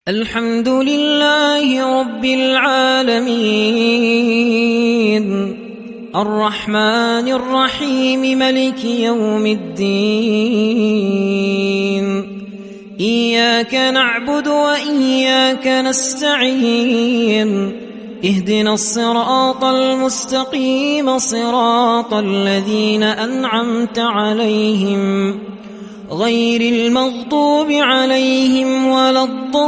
الحمد لله رب العالمين الرحمن الرحيم ملك يوم الدين إياك نعبد وإياك نستعين اهدنا الصراط المستقيم صراط الذين أنعمت عليهم غير المغضوب عليهم ولا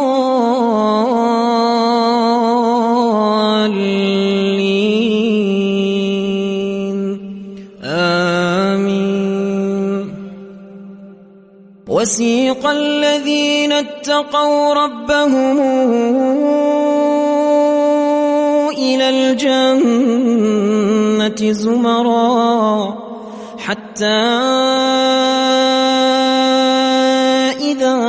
الضالين آمين. وسيق الذين اتقوا ربهم إلى الجنة زمرا حتى إذا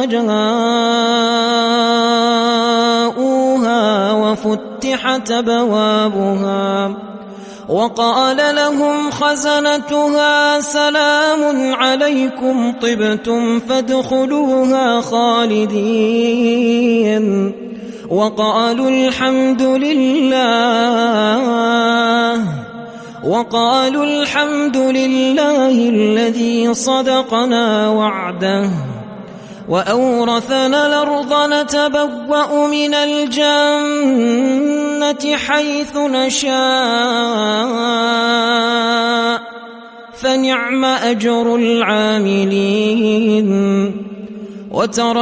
جاءوها وفتحت أبوابها وقال لهم خزنتها سلام عليكم طبتم فادخلوها خالدين وقالوا الحمد لله الذي صدقنا وعده وأورثنا الأرض نتبوأ من الجنة حيث نشاء فنعم أجر العاملين. وترى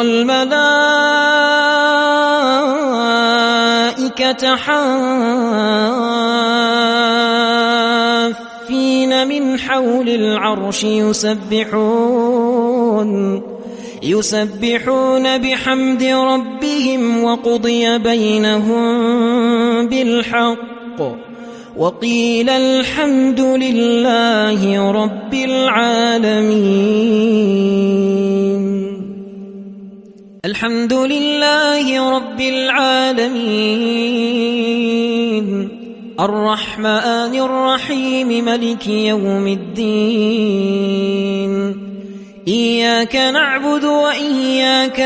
الملائكة حافين من حول العرش يسبحون بحمد ربهم وقضي بينهم بالحق وقيل الحمد لله رب العالمين. الحمد لله رب العالمين الرحمن الرحيم ملك يوم الدين إياك نعبد وإياك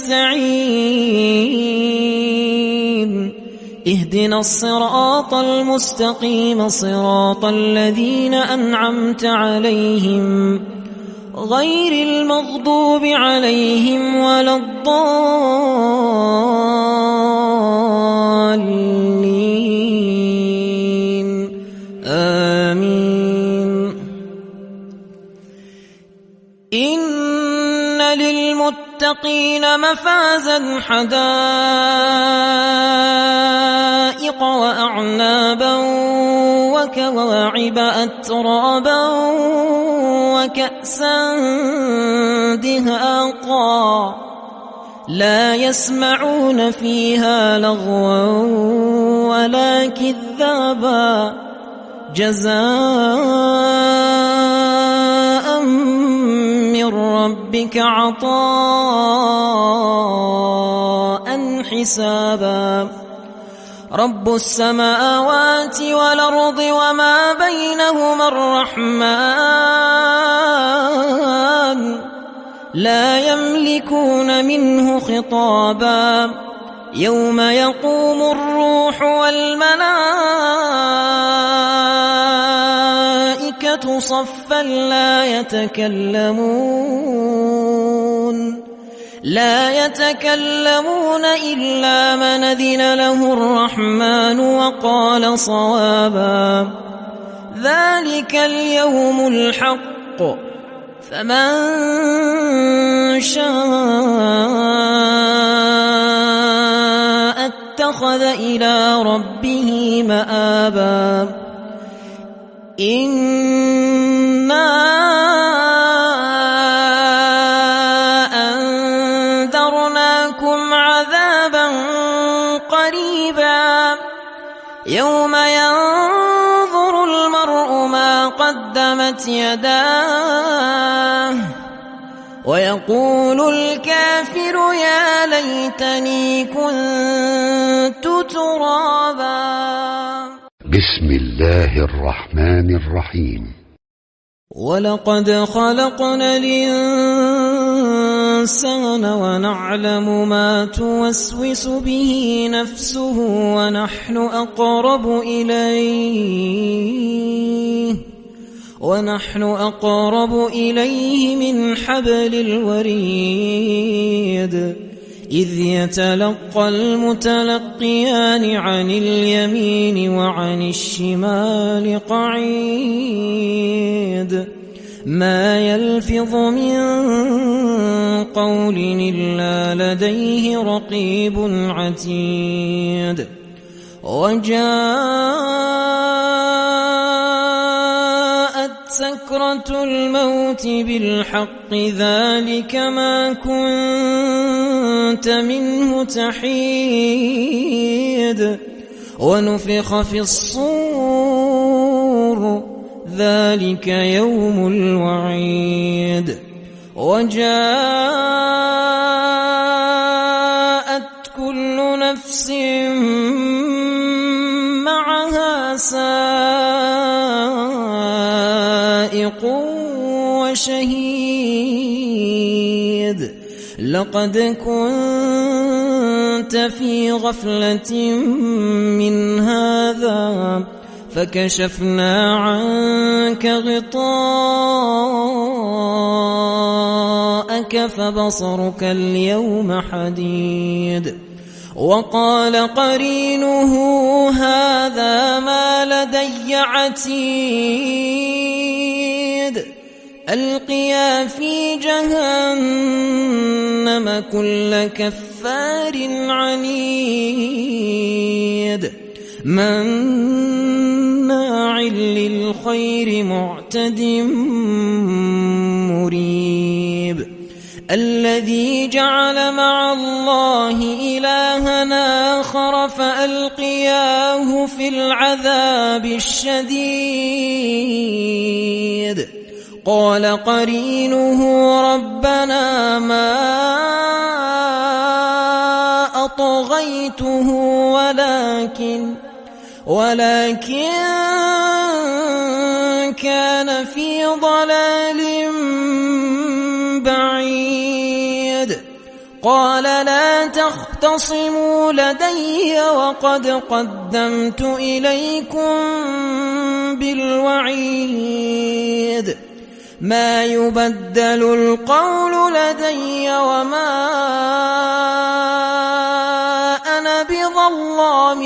نستعين اهدنا الصراط المستقيم صراط الذين أنعمت عليهم غير المغضوب عليهم ولا الضالين آمين. إن للمتقين مفازا حدائق وأعنابا وكواعب أترابا وكأسا دهاقا لا يسمعون فيها لغوا ولا كذابا جزاء من ربك عطاء حسابا. رب السماوات والأرض وما بينهما الرحمن لا يملكون منه خطابا يوم يقوم الروح والملائكة صفا لا يتكلمون إلا من أذن له الرحمن وقال صوابا. ذلك اليوم الحق فمن شاء اتخذ إلى ربه مآبا. إنا أنذرناكم عذابا قريبا يوم ينظر المرء ما قدمت يداه ويقول الكافر يا ليتني كنت ترابا. بسم الله الرحمن الرحيم. ولقد خلقنا الإنسان الإنسان ونعلم ما توسوس به نفسه ونحن أقرب إليه من حبل الوريد إذ يتلقى المتلقيان عن اليمين وعن الشمال قعيد ما يلفظ من قول إلا لديه رقيب عتيد وجاءت سكرة الموت بالحق ذلك ما كنت منه تحيد ونفخ في الصور ذلك يوم الوعيد وجاءت كل نفس معها سائق وشهيد لقد كنت في غفلة من هذا فكشفنا عنك غطاءك فبصرك اليوم حديد وقال قرينه هذا ما لدي عتيد ألقيا في جهنم كل كفار عنيد مناع للخير معتد مريب الذي جعل مع الله إلها آخر فألقياه في العذاب الشديد قال قرينه ربنا ما أطغيته ولكن كان في ضلال بعيد قال لا تختصموا لدي وقد قدمت إليكم بالوعيد ما يبدل القول لدي وما أنا بظلام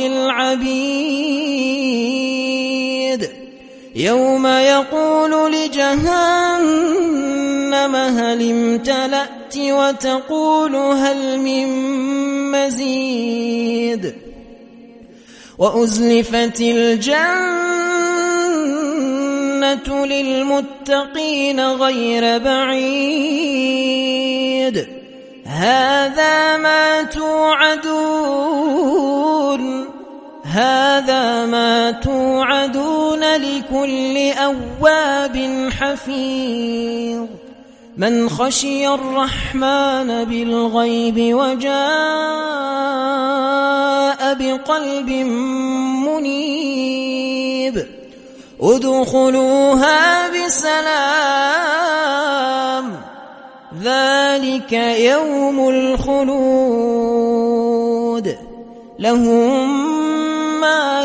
للعبيد يوم يقول لجهنم هل امتلأت وتقول هل من مزيد وأزلفت الجنة للمتقين غير بعيد هذا ما توعدون لكل أواب حفيظ من خشي الرحمن بالغيب وجاء بقلب منيب ادخلوها بسلام ذلك يوم الخلود لهم ما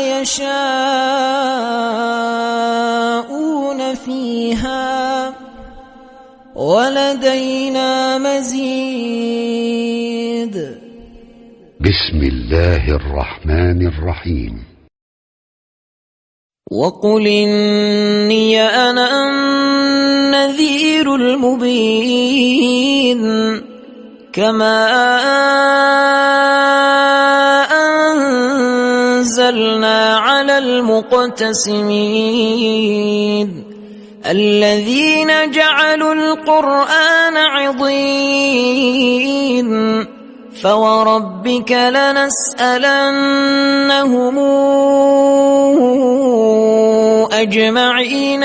يشاءون فيها ولدينا مزيد بسم الله الرحمن الرحيم وقل إني أنا النذير المبين كما أنزلنا على المقتسمين الذين جعلوا القرآن عضين فوربك لنسألنهم أجمعين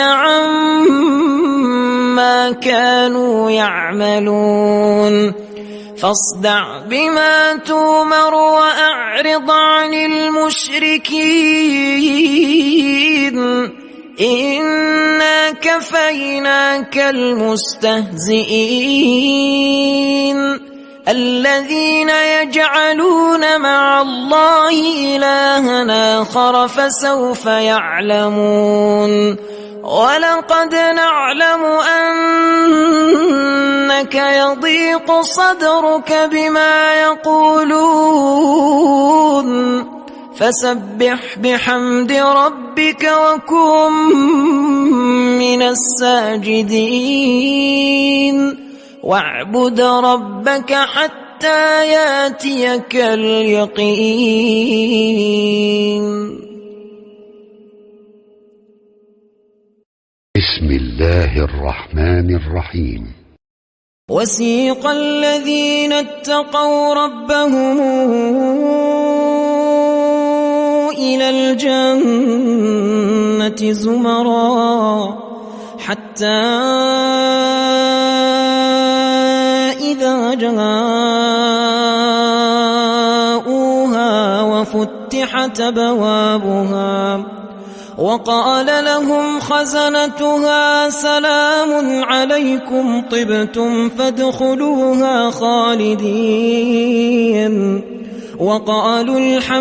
عما كانوا يعملون فاصدع بما تؤمر وأعرض عن المشركين إنا كفيناك المستهزئين الذين يجعلون مع الله إلها آخر فسوف يعلمون ولقد نعلم أنك يضيق صدرك بما يقولون فسبح بحمد ربك وكن من الساجدين واعبد ربك حتى ياتيك اليقين. بسم الله الرحمن الرحيم. وسيق الذين اتقوا ربهم إلى الجنة زمرا حتى إذا جاءوها وفتحت أبوابها وقال لهم خزنتها سلام عليكم طبتم فادخلوها خالدين وقالوا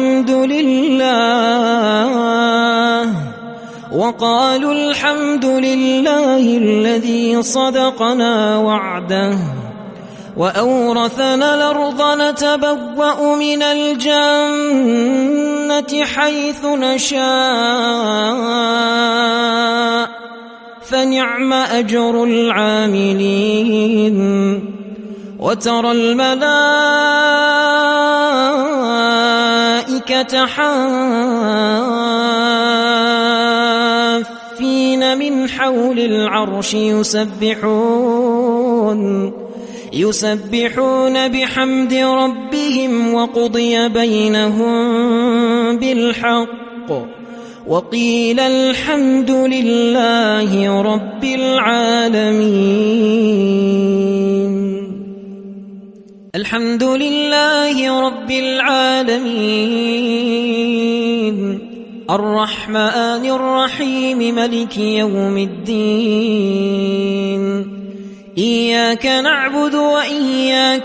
الحمد لله الذي صدقنا وعده وأورثنا الأرض نتبوأ من الجنة حيث نشاء فنعم أجر العاملين. وترى الملائكة حافين من حول العرش يسبحون بحمد ربهم وقضي بينهم بالحق وقيل الحمد لله رب العالمين. الحمد لله رب العالمين الرحمن الرحيم ملك يوم الدين إياك نعبد وإياك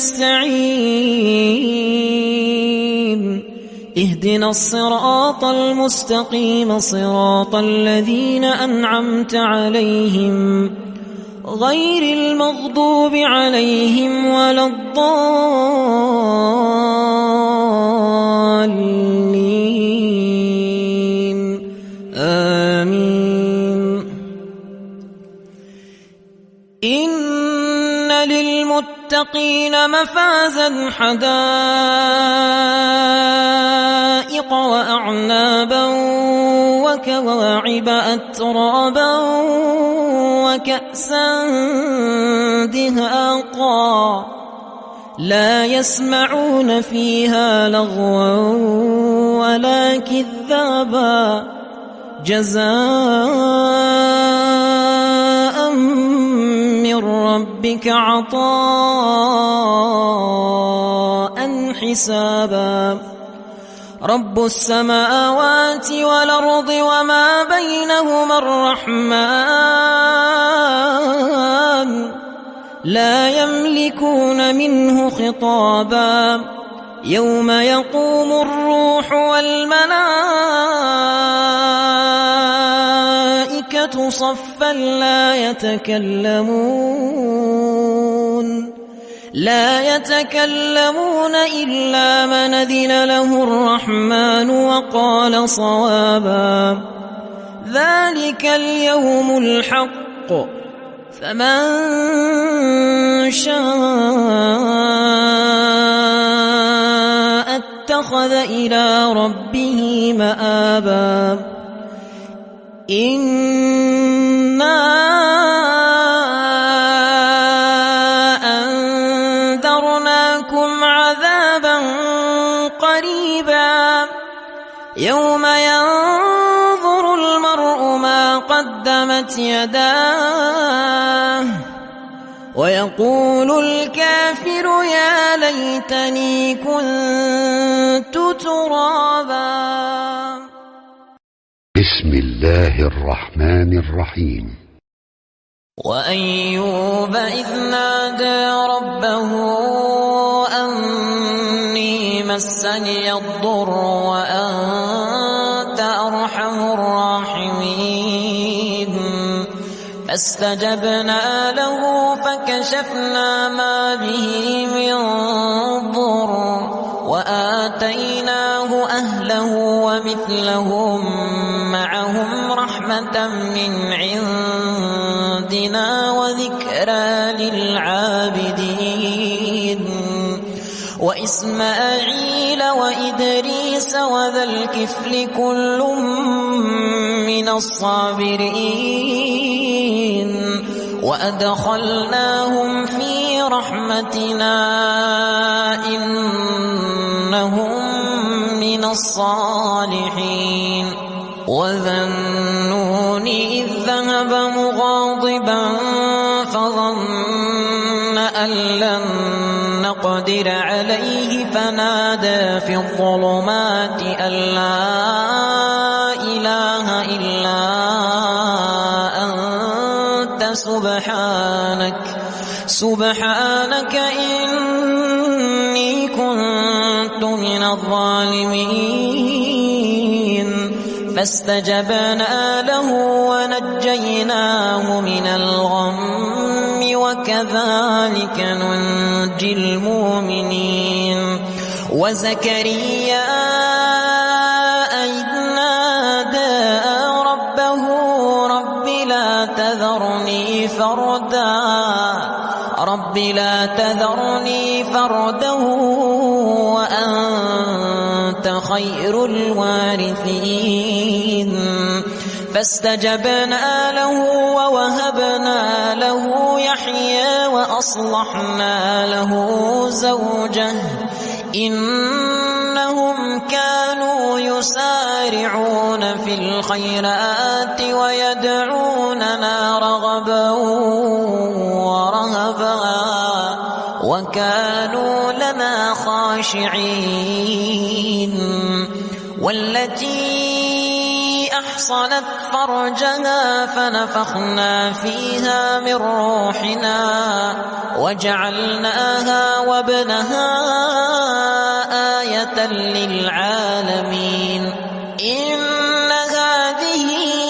نستعين اهدنا الصراط المستقيم صراط الذين أنعمت عليهم غير المغضوب عليهم ولا الضالين آمين. إن للمتقين مفازا حدائق وأعنابا وكواعب أترابا وكأسا دهاقا لا يسمعون فيها لغوا ولا كذابا جزاء من ربك عطاء حسابا. رب السماوات والأرض وما بينهما الرحمن لا يملكون منه خطابا يوم يقوم الروح والملائكة صفا لا يتكلمون إلا من أذن له الرحمن وقال صوابا. ذلك اليوم الحق فمن شاء اتخذ إلى ربه مآبا. إنا أنذرناكم عذابا قريبا يوم ينظر المرء ما قدمت يداه ويقول الكافر يا ليتني كنت ترابا. بسم الله الرحمن الرحيم. وأيوب إذ نادى ربه أني مسني الضر وأنت أرحم الراحمين فاستجبنا له فكشفنا ما به من ضر وآتيناه أهله ومثلهم معهم رحمة من عندنا وذكرى للعابدين وإسماعيل وإدريس وذا الكفل كل من الصابرين وأدخلناهم في رحمتنا إنهم من الصالحين وذا النون إذ ذهب مغاضبا فظن أن لن نقدر عليه فنادى في الظلمات أن لا إله إلا أنت سبحانك إني كنت من الظالمين فاستجبنا له ونجيناه من الغم وكذلك ننجي المؤمنين وزكريا إذ نادى ربه رب لا تذرني فردا وأنت خير الوارثين فاستجبنا له ووهبنا له يحيى وأصلحنا له زوجه إنهم كانوا يسارعون في الخيرات ويدعوننا رغبا ورهبا وكانوا لنا خاشعين والتي أحصنت فرجها فنفخنا فيها من روحنا وجعلناها وابنها آية للعالمين إن هذه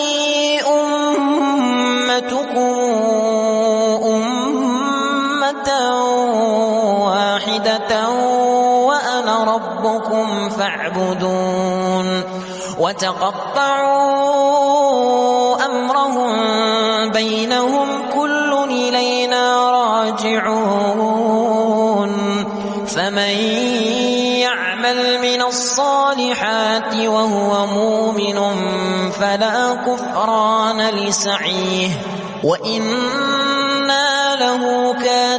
أمتكم أمة واحدة وأنا ربكم فاعبدون وتقطعوا أمرهم بينهم كل إلينا راجعون فمن يعمل من الصالحات وهو مؤمن فلا كفران لسعيه وإنا له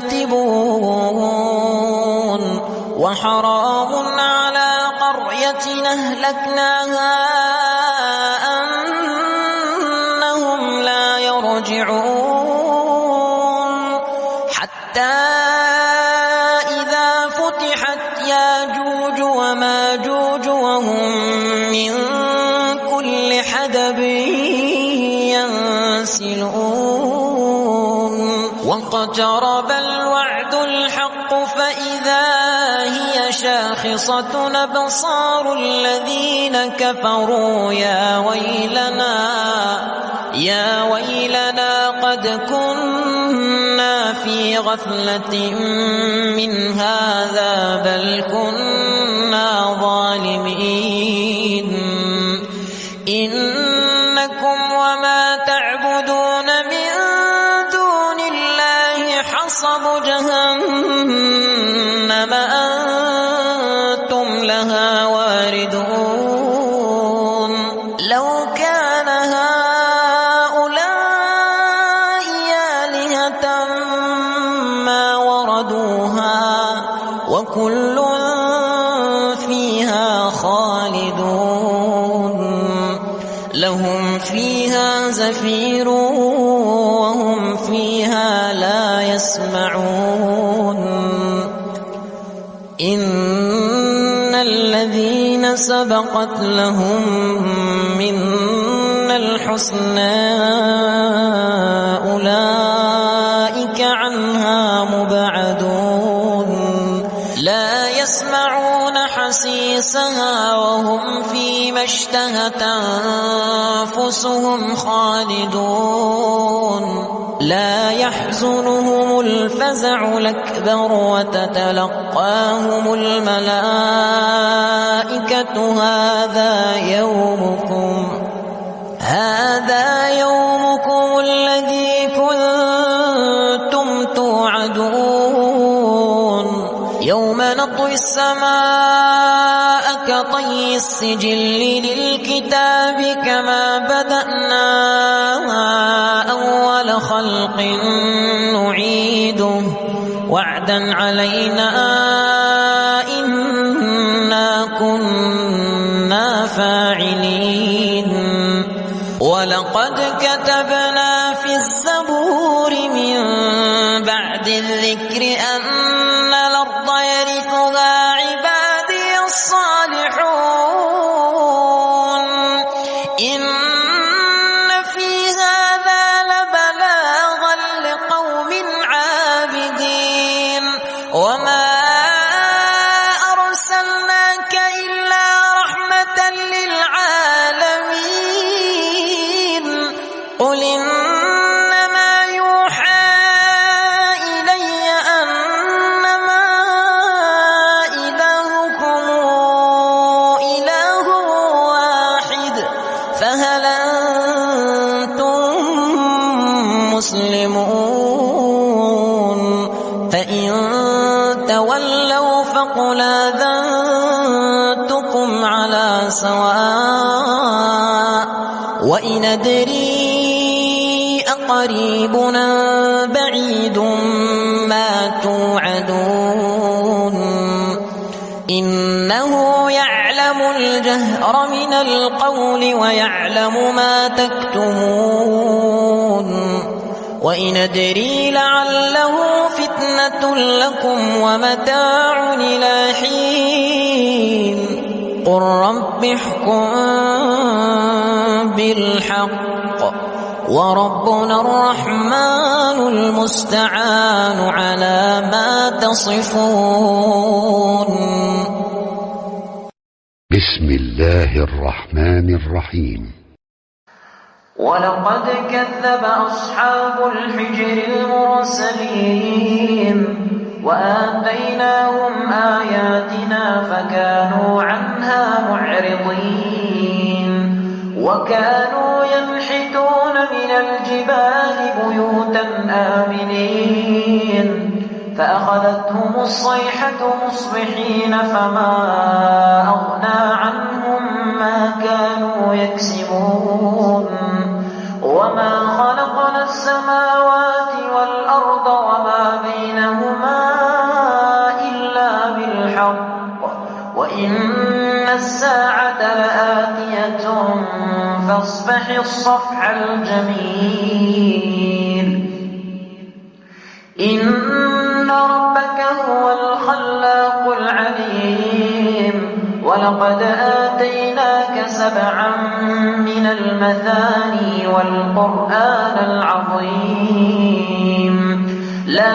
كاتبون وحرام على قرية أهلكناها أنهم لا يرجعون حتى إذا فتحت ياجوج وماجوج وهم من كل حدب ينسلون واقترب الوعد الحق فإذا هي شاخصة أبصار الذين كفروا يا ويلنا قد كنا في غفلة من هذا بل كنا ظالمين إنكم وما تعبدون من دون الله حصب جهنم أنتم لها واردون لو كان هؤلاء آلهة ما وردوها وكل فيها خالدون لهم فيها زفير وهم فيها لا يسمعون إن الذين سبقت لهم من الحسنى أولئك عنها مبعدون لا يسمعون حسيسها وهم فيما اشتهت أنفسهم خالدون لا يحزنهم الفزع الأكبر وتتلقاهم الملائكة هذا يومكم الذي كنتم توعدون يوم نطوي السماء كطي السجل للكتاب كما بدأنا أول خلق نعيده وعدا علينا إنا كنا فاعلين ولقد كتبنا في الزبور من بعد الذكر أن الأرض يرثها عبادي الصالحون إن في هذا لبلاغا لقوم عابدين وما أرسلناك إلا رحمة للعالمين قل إنما يوحى إلي أنما إلهكم إله واحد فهل أنتم مسلمون فإن تولوا فقل آذنتكم على سواء وإن أدري أقريب أم بعيد ما توعدون إنه يعلم الجهر من القول ويعلم ما تكتمون وإن أدري لعله فتنة لكم ومتاع إلى حين قل رب احكم بالحق وربنا الرحمن المستعان على ما تصفون بسم الله الرحمن الرحيم ولقد كذب أصحاب الحجر المرسلين وآتيناهم آياتنا فكانوا عنها معرضين وكانوا ينحتون من الجبال بيوتا آمنين فأخذتهم الصيحة مصبحين فما أغنى عنهم ما كانوا يكسبون وما خلقنا السماوات والأرض وما بينهما إلا بالحق وإن الساعة لآتية فاصفح الصفح الجميل إن ربك هو الخلاق العليم ولقد آتيناك 7 من المثاني والقرآن العظيم لا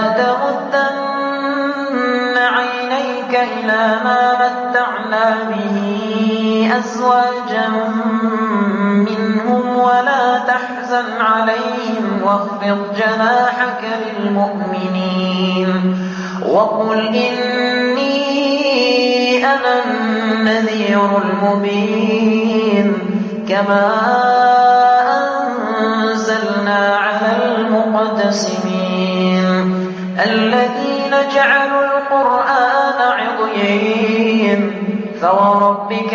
تمدن عينيك إلى ما متعنا به أزواجا منهم ولا تحزن عليهم واخفض جناحك للمؤمنين وقل إني أنا النذير المبين كما أنزلنا على المقتسمين الذين جعلوا القرآن عضيين فوربك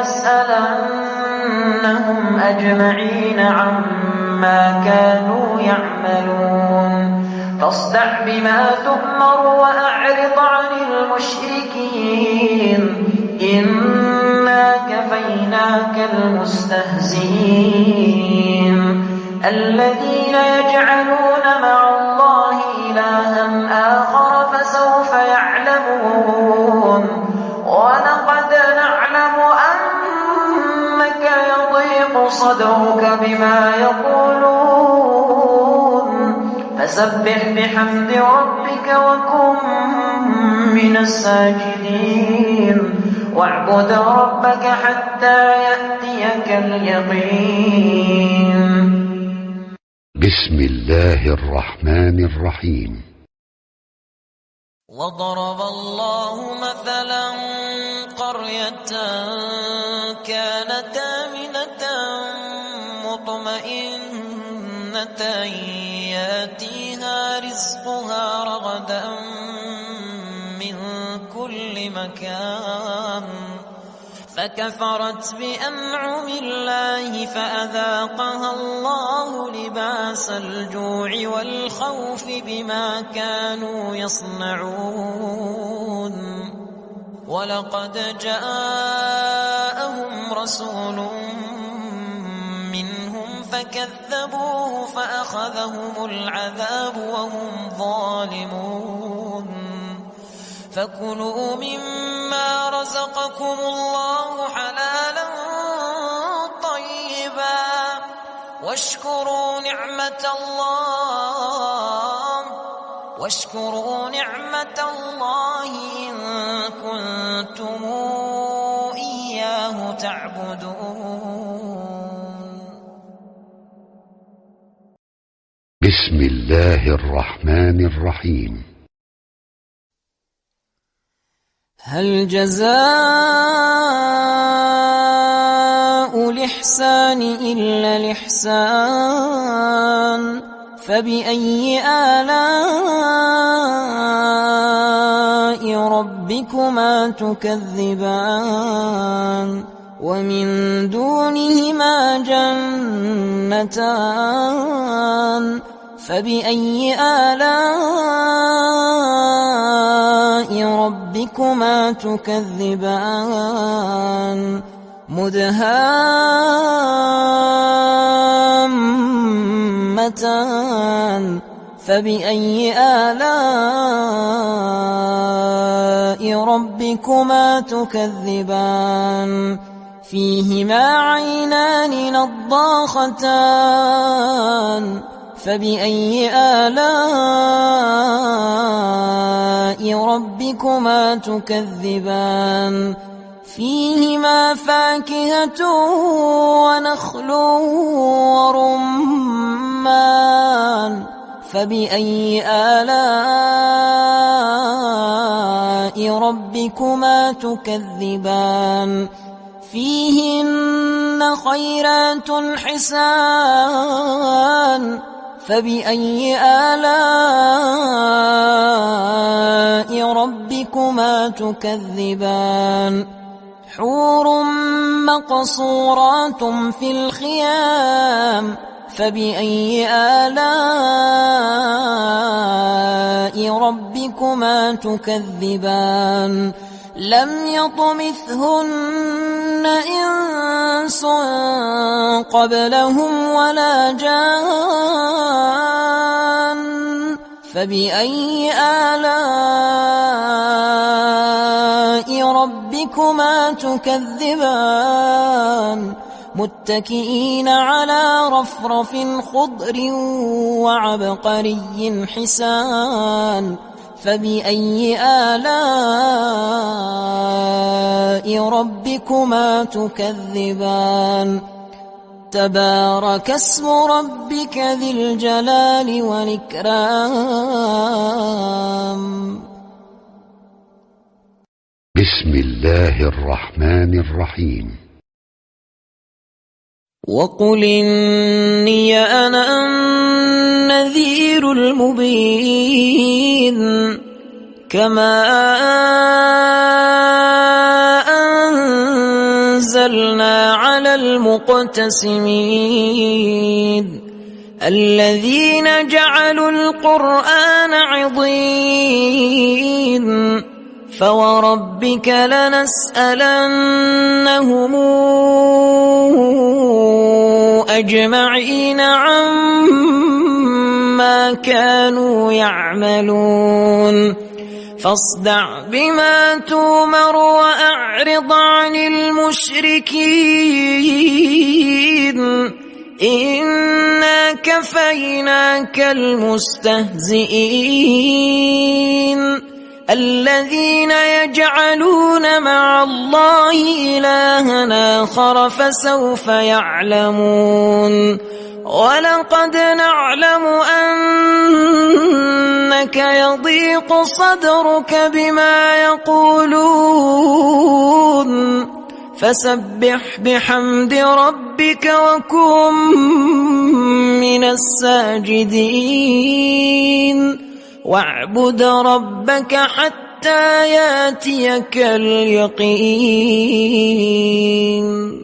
لنسألنهم أجمعين عما كانوا يعملون فاصدع بما تؤمر وأعرض عن المشركين إنا كفيناك المستهزئين الذين يجعلون مع الله إلها آخر فسوف يعلمون ولقد نعلم أنك يضيق صدرك بما يقولون فسبح بحمد ربك وكن من الساجدين واعبد ربك حتى يأتيك اليقين. بسم الله الرحمن الرحيم. وضرب الله مثلا قرية كانت آمنة مطمئنة ياتيها رزقها رغدا من كل مكان فكفرت بأنعم الله فأذاقها الله لباس الجوع والخوف بما كانوا يصنعون. ولقد جاءهم رسول منهم فكذبوه فأخذهم العذاب وهم ظالمون. فكلوا مما رزقكم الله حلالا طيبا واشكروا نعمة الله إن كنتم إياه تعبدون. بسم الله الرحمن الرحيم. هل جزاء الإحسان إلا الإحسان فبأي آلاء ربكما تكذبان ومن دونهما جنتان فبأي آلاء ربكما تكذبان مدهامتان فبأي آلاء ربكما تكذبان فيهما عينان نضاختان فبأي آلاء ربكما تكذبان فيهما فاكهة ونخل ورمان فبأي آلاء ربكما تكذبان فيهن خيرات حسان فبأي آلاء ربكما تكذبان حور مقصورات في الخيام فبأي آلاء ربكما تكذبان لم يطمثهن إنس قبلهم ولا جان فبأي آلاء ربكما تكذبان متكئين على رفرف خضر وعبقري حسان فبأي آلاء ربكما تكذبان تبارك اسم ربك ذي الجلال والإكرام. بسم الله الرحمن الرحيم. وقل إني أنا النذير المبين كما أنزلنا على المقتسمين الذين جعلوا القرآن عضين فوربك لنسألنهم أجمعين عما كانوا يعملون فاصدع بما تؤمر وأعلم فأعرض عن المشركين إنا كفيناك المستهزئين الذين يجعلون مع الله إلها آخر فسوف يعلمون ولقد نعلم أنك يضيق صدرك بما يقولون فسبح بحمد ربك وكن من الساجدين واعبد ربك حتى ياتيك اليقين.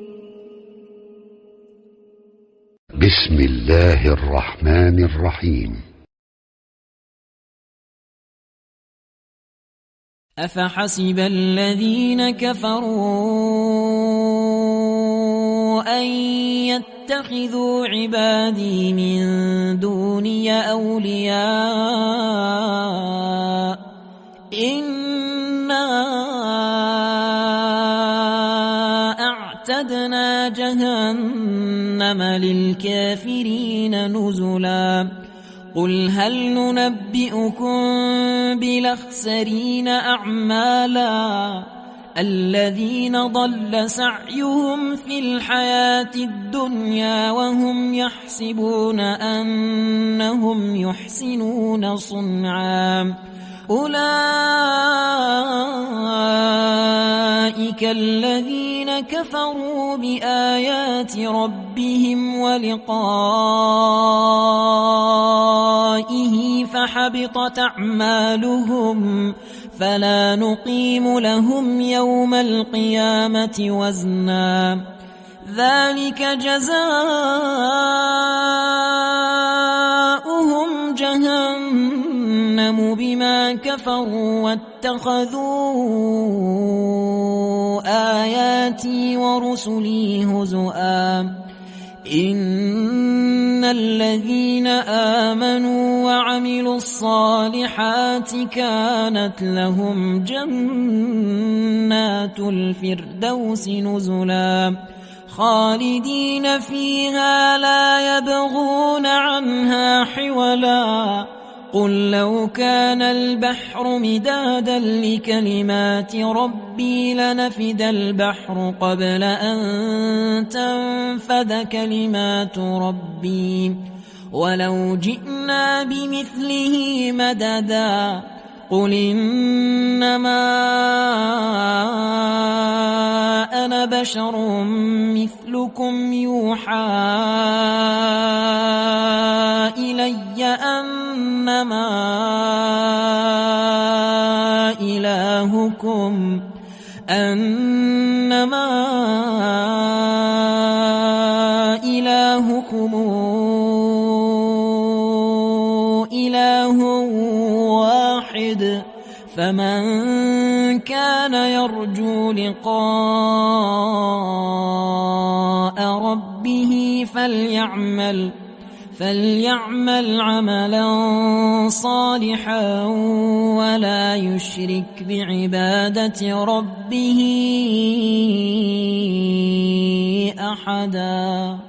بسم الله الرحمن الرحيم. أفحسب الذين كفروا أن يتخذوا عبادي من دوني أولياء إنا أعتدنا جهنم للكافرين نزلا قل هل ننبئكم بالأخسرين أعمالا الذين ضل سعيهم في الحياة الدنيا وهم يحسبون أنهم يحسنون صنعا أولئك الذين كفروا بآيات ربهم ولقائه فحبطت أعمالهم فلا نقيم لهم يوم القيامة وزنا ذلك جزاؤهم جهنم بما كفروا واتخذوا آياتي ورسلي هزؤا إن الذين آمنوا وعملوا الصالحات كانت لهم جنات الفردوس نزلا خالدين فيها لا يبغون عنها حولا قل لو كان البحر مدادا لكلمات ربي لنفد البحر قبل أن تنفد كلمات ربي ولو جئنا بمثله مددا قل إنما أنا بشر مثلكم يوحى إلي أنما إلهكم إله واحد فمن كان يرجو لقاء ربه فليعمل عملا صالحا ولا يشرك بعبادة ربه أحدا.